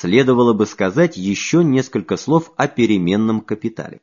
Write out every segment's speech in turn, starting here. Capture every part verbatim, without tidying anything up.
следовало бы сказать еще несколько слов о переменном капитале.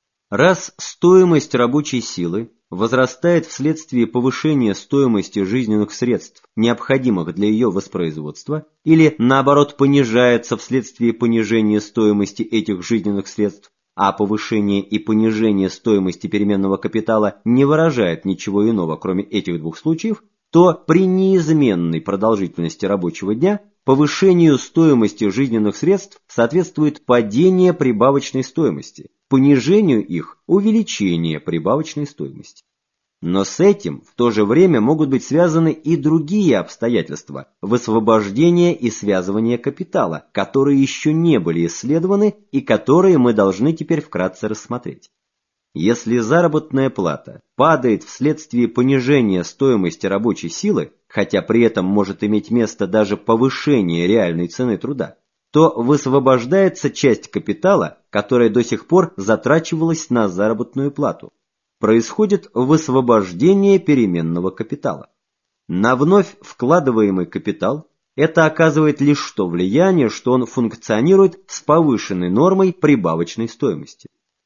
Раз стоимость рабочей силы возрастает вследствие повышения стоимости жизненных средств, необходимых для ее воспроизводства, или, наоборот, понижается вследствие понижения стоимости этих жизненных средств, а повышение и понижение стоимости переменного капитала не выражает ничего иного, кроме этих двух случаев, то при неизменной продолжительности рабочего дня повышению стоимости жизненных средств соответствует падение прибавочной стоимости, понижению их – увеличение прибавочной стоимости. Но с этим в то же время могут быть связаны и другие обстоятельства – высвобождение и связывание капитала, которые еще не были исследованы и которые мы должны теперь вкратце рассмотреть. Если заработная плата падает вследствие понижения стоимости рабочей силы, хотя при этом может иметь место даже повышение реальной цены труда, то высвобождается часть капитала, которая до сих пор затрачивалась на заработную плату. Происходит высвобождение переменного капитала. На вновь вкладываемый капитал это оказывает лишь то влияние, что он функционирует с повышенной нормой прибавочной стоимости.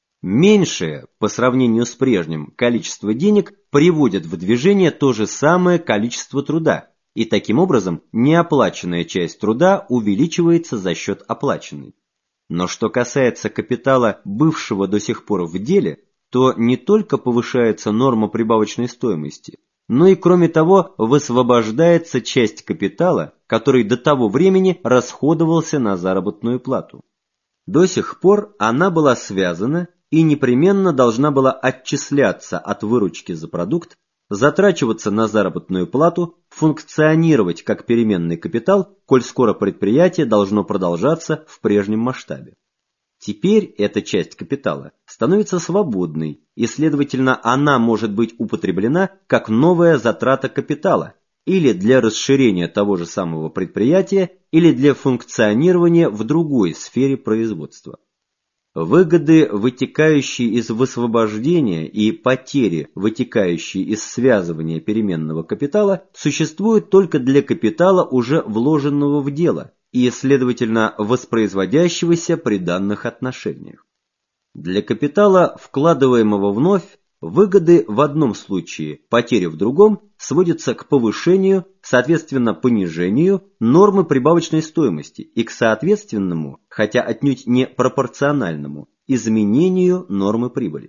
Меньшее, по сравнению с прежним, количество денег приводит в движение то же самое количество труда, и таким образом неоплаченная часть труда увеличивается за счет оплаченной. Но что касается капитала, бывшего до сих пор в деле, то не только повышается норма прибавочной стоимости, но и кроме того высвобождается часть капитала, который до того времени расходовался на заработную плату. До сих пор она была связана и непременно должна была отчисляться от выручки за продукт, затрачиваться на заработную плату, функционировать как переменный капитал, коль скоро предприятие должно продолжаться в прежнем масштабе. Теперь эта часть капитала становится свободной, и, следовательно, она может быть употреблена как новая затрата капитала, или для расширения того же самого предприятия, или для функционирования в другой сфере производства. Выгоды, вытекающие из высвобождения, и потери, вытекающие из связывания переменного капитала, существуют только для капитала, уже вложенного в дело, и, следовательно, воспроизводящегося при данных отношениях. Для капитала, вкладываемого вновь, выгоды в одном случае, потери в другом сводятся к повышению, соответственно понижению нормы прибавочной стоимости и к соответственному, хотя отнюдь не пропорциональному, изменению нормы прибыли.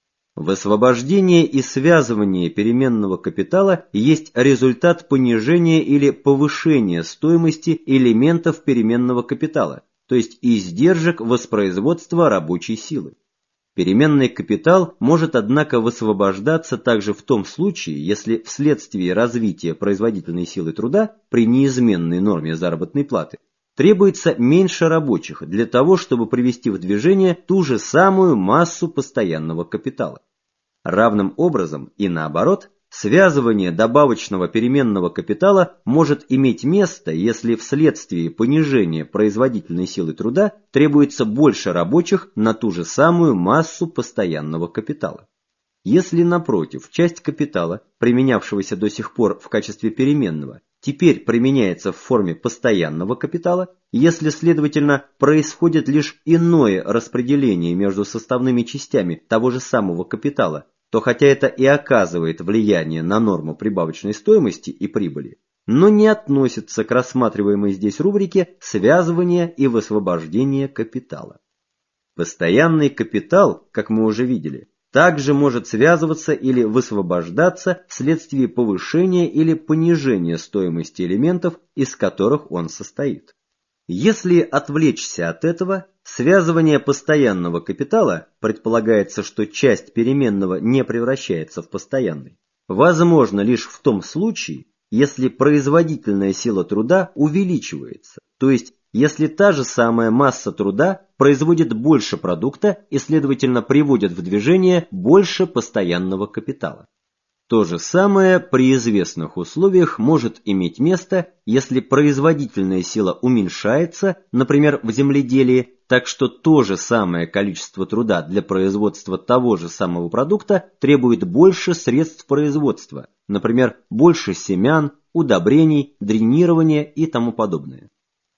Высвобождение и связывание переменного капитала есть результат понижения или повышения стоимости элементов переменного капитала, то есть издержек воспроизводства рабочей силы. Переменный капитал может, однако, высвобождаться также в том случае, если вследствие развития производительной силы труда при неизменной норме заработной платы требуется меньше рабочих для того, чтобы привести в движение ту же самую массу постоянного капитала. Равным образом и наоборот, связывание добавочного переменного капитала может иметь место, если вследствие понижения производительной силы труда требуется больше рабочих на ту же самую массу постоянного капитала. Если, напротив, часть капитала, применявшегося до сих пор в качестве переменного, теперь применяется в форме постоянного капитала, если, следовательно, происходит лишь иное распределение между составными частями того же самого капитала, то хотя это и оказывает влияние на норму прибавочной стоимости и прибыли, но не относится к рассматриваемой здесь рубрике связывания и высвобождения капитала. Постоянный капитал, как мы уже видели, также может связываться или высвобождаться вследствие повышения или понижения стоимости элементов, из которых он состоит. Если отвлечься от этого, связывание постоянного капитала, предполагается, что часть переменного не превращается в постоянный, возможно лишь в том случае, если производительная сила труда увеличивается, то есть если та же самая масса труда производит больше продукта и, следовательно, приводит в движение больше постоянного капитала. То же самое при известных условиях может иметь место, если производительная сила уменьшается, например, в земледелии, так что то же самое количество труда для производства того же самого продукта требует больше средств производства, например, больше семян, удобрений, дренирования и тому подобное.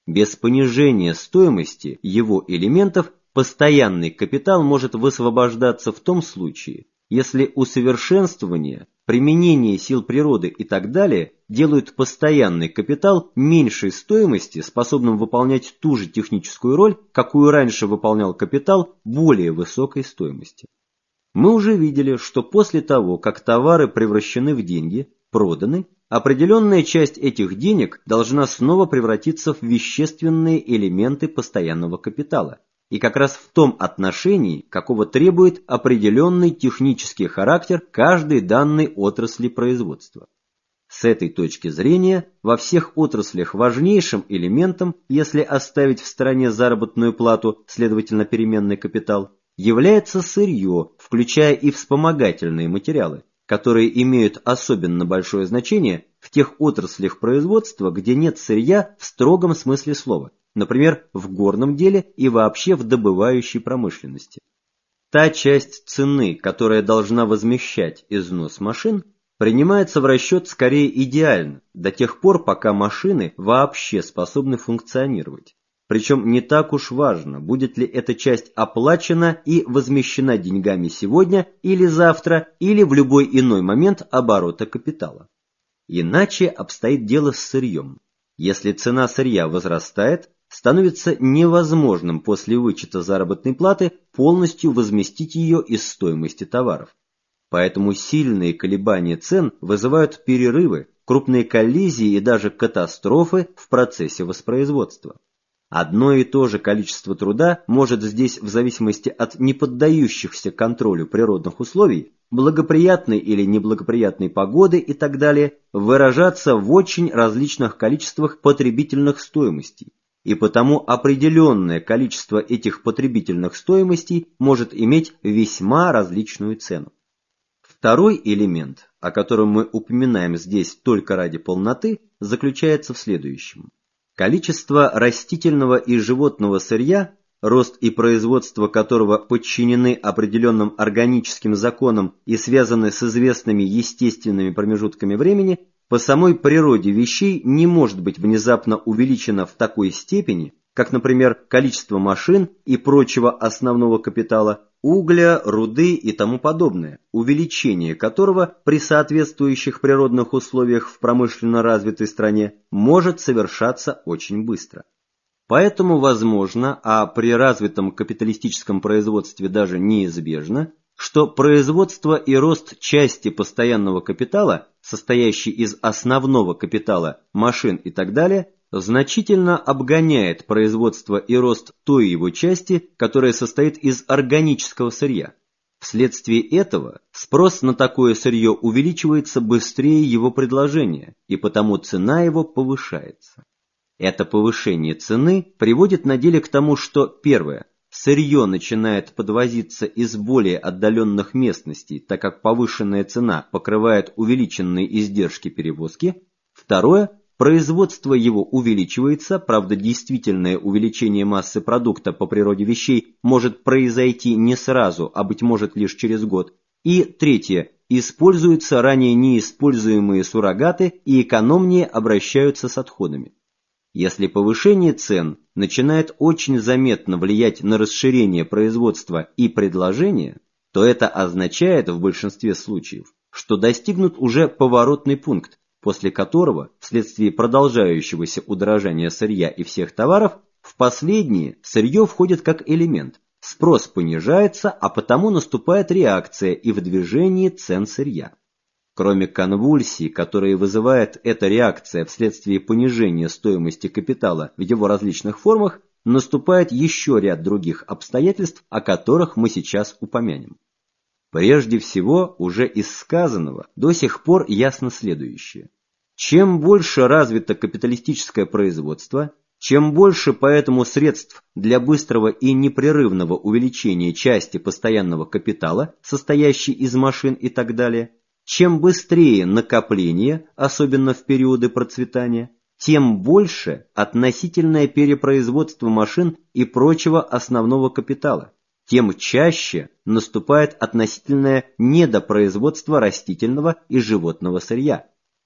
Без понижения стоимости его элементов постоянный капитал может высвобождаться в том случае, если усовершенствование, применение сил природы и так далее делают постоянный капитал меньшей стоимости, способным выполнять ту же техническую роль, какую раньше выполнял капитал более высокой стоимости. Мы уже видели, что после того, как товары превращены в деньги, проданы, определенная часть этих денег должна снова превратиться в вещественные элементы постоянного капитала, и как раз в том отношении, какого требует определенный технический характер каждой данной отрасли производства. С этой точки зрения, во всех отраслях важнейшим элементом, если оставить в стороне заработную плату, следовательно переменный капитал, является сырье, включая и вспомогательные материалы, которые имеют особенно большое значение в тех отраслях производства, где нет сырья в строгом смысле слова, например, в горном деле и вообще в добывающей промышленности. Та часть цены, которая должна возмещать износ машин, принимается в расчет скорее идеально, до тех пор, пока машины вообще способны функционировать. Причем не так уж важно, будет ли эта часть оплачена и возмещена деньгами сегодня или завтра, или в любой иной момент оборота капитала. Иначе обстоит дело с сырьем. Если цена сырья возрастает, становится невозможным после вычета заработной платы полностью возместить ее из стоимости товаров. Поэтому сильные колебания цен вызывают перерывы, крупные коллизии и даже катастрофы в процессе воспроизводства. Одно и то же количество труда может здесь, в зависимости от неподдающихся контролю природных условий, благоприятной или неблагоприятной погоды и так далее, выражаться в очень различных количествах потребительных стоимостей, и потому определенное количество этих потребительных стоимостей может иметь весьма различную цену. Второй элемент, о котором мы упоминаем здесь только ради полноты, заключается в следующем. Количество растительного и животного сырья, рост и производство которого подчинены определенным органическим законам и связаны с известными естественными промежутками времени, по самой природе вещей не может быть внезапно увеличено в такой степени, как, например, количество машин и прочего основного капитала, угля, руды и тому подобное, увеличение которого при соответствующих природных условиях в промышленно развитой стране может совершаться очень быстро. Поэтому возможно, а при развитом капиталистическом производстве даже неизбежно, что производство и рост части постоянного капитала, состоящей из основного капитала, машин и так далее, значительно обгоняет производство и рост той его части, которая состоит из органического сырья. Вследствие этого спрос на такое сырье увеличивается быстрее его предложения, и потому цена его повышается. Это повышение цены приводит на деле к тому, что, первое, сырье начинает подвозиться из более отдаленных местностей, так как повышенная цена покрывает увеличенные издержки перевозки, второе, производство его увеличивается, правда, действительное увеличение массы продукта по природе вещей может произойти не сразу, а быть может лишь через год. И третье, используются ранее неиспользуемые суррогаты и экономнее обращаются с отходами. Если повышение цен начинает очень заметно влиять на расширение производства и предложения, то это означает в большинстве случаев, что достигнут уже поворотный пункт, после которого, вследствие продолжающегося удорожания сырья и всех товаров, в последние сырье входит как элемент, спрос понижается, а потому наступает реакция и в движении цен сырья. Кроме конвульсий, которые вызывает эта реакция вследствие понижения стоимости капитала в его различных формах, наступает еще ряд других обстоятельств, о которых мы сейчас упомянем. Прежде всего, уже из сказанного до сих пор ясно следующее. Чем больше развито капиталистическое производство, чем больше поэтому средств для быстрого и непрерывного увеличения части постоянного капитала, состоящей из машин и так далее, чем быстрее накопление, особенно в периоды процветания, тем больше относительное перепроизводство машин и прочего основного капитала, тем чаще наступает относительное недопроизводство растительного и животного сырья,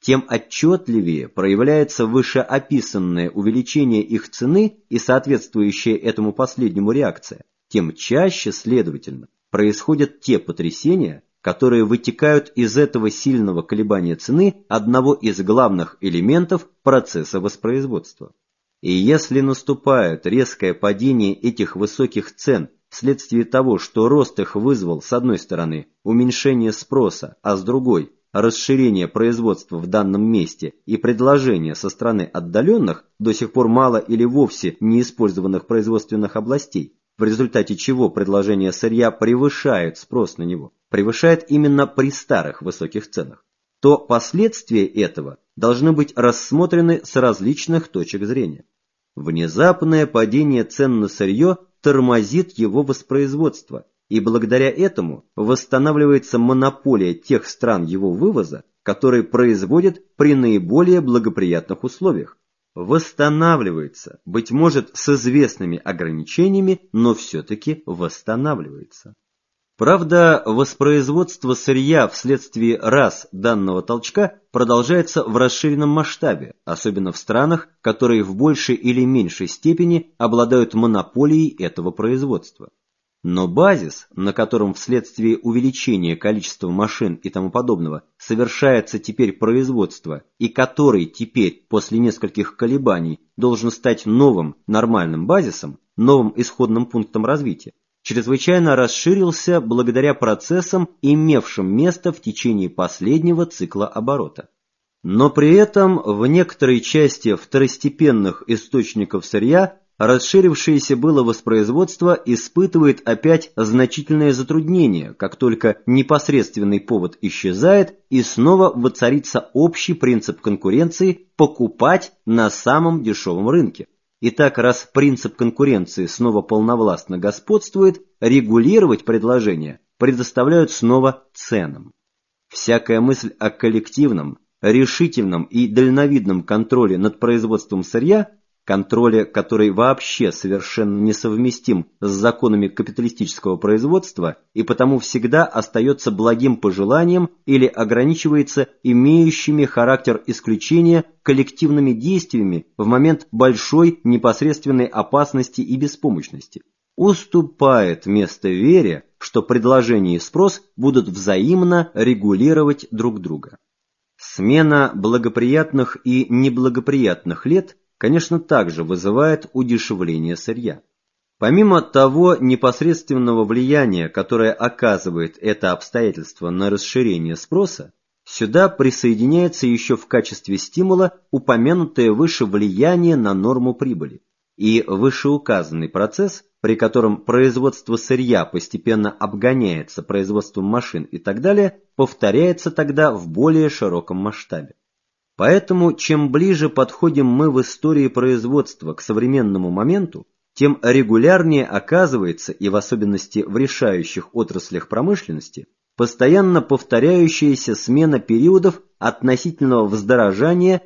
тем отчетливее проявляется вышеописанное увеличение их цены и соответствующая этому последнему реакция, тем чаще, следовательно, происходят те потрясения, которые вытекают из этого сильного колебания цены одного из главных элементов процесса воспроизводства. И если наступает резкое падение этих высоких цен вследствие того, что рост их вызвал, с одной стороны, уменьшение спроса, а с другой – расширение производства в данном месте и предложение со стороны отдаленных, до сих пор мало или вовсе неиспользованных производственных областей, в результате чего предложение сырья превышает спрос на него, превышает именно при старых высоких ценах, то последствия этого должны быть рассмотрены с различных точек зрения. Внезапное падение цен на сырье тормозит его воспроизводство, и благодаря этому восстанавливается монополия тех стран его вывоза, которые производят при наиболее благоприятных условиях. Восстанавливается, быть может, с известными ограничениями, но все-таки восстанавливается. Правда, воспроизводство сырья вследствие раз данного толчка продолжается в расширенном масштабе, особенно в странах, которые в большей или меньшей степени обладают монополией этого производства. Но базис, на котором вследствие увеличения количества машин и тому подобного совершается теперь производство, и который теперь, после нескольких колебаний, должен стать новым нормальным базисом, новым исходным пунктом развития, чрезвычайно расширился благодаря процессам, имевшим место в течение последнего цикла оборота. Но при этом в некоторой части второстепенных источников сырья расширившееся было воспроизводство испытывает опять значительное затруднение, как только непосредственный повод исчезает и снова воцарится общий принцип конкуренции покупать на самом дешевом рынке. Итак, раз принцип конкуренции снова полновластно господствует, регулировать предложение предоставляют снова ценам. Всякая мысль о коллективном, решительном и дальновидном контроле над производством сырья, контроле, который вообще совершенно несовместим с законами капиталистического производства и потому всегда остается благим пожеланием или ограничивается имеющими характер исключения коллективными действиями в момент большой непосредственной опасности и беспомощности, уступает место вере, что предложение и спрос будут взаимно регулировать друг друга. Смена благоприятных и неблагоприятных лет конечно, также вызывает удешевление сырья. Помимо того непосредственного влияния, которое оказывает это обстоятельство на расширение спроса, сюда присоединяется еще в качестве стимула упомянутое выше влияние на норму прибыли, и вышеуказанный процесс, при котором производство сырья постепенно обгоняется производством машин и так далее, повторяется тогда в более широком масштабе. Поэтому, чем ближе подходим мы в истории производства к современному моменту, тем регулярнее оказывается, и в особенности в решающих отраслях промышленности, постоянно повторяющаяся смена периодов относительного вздорожания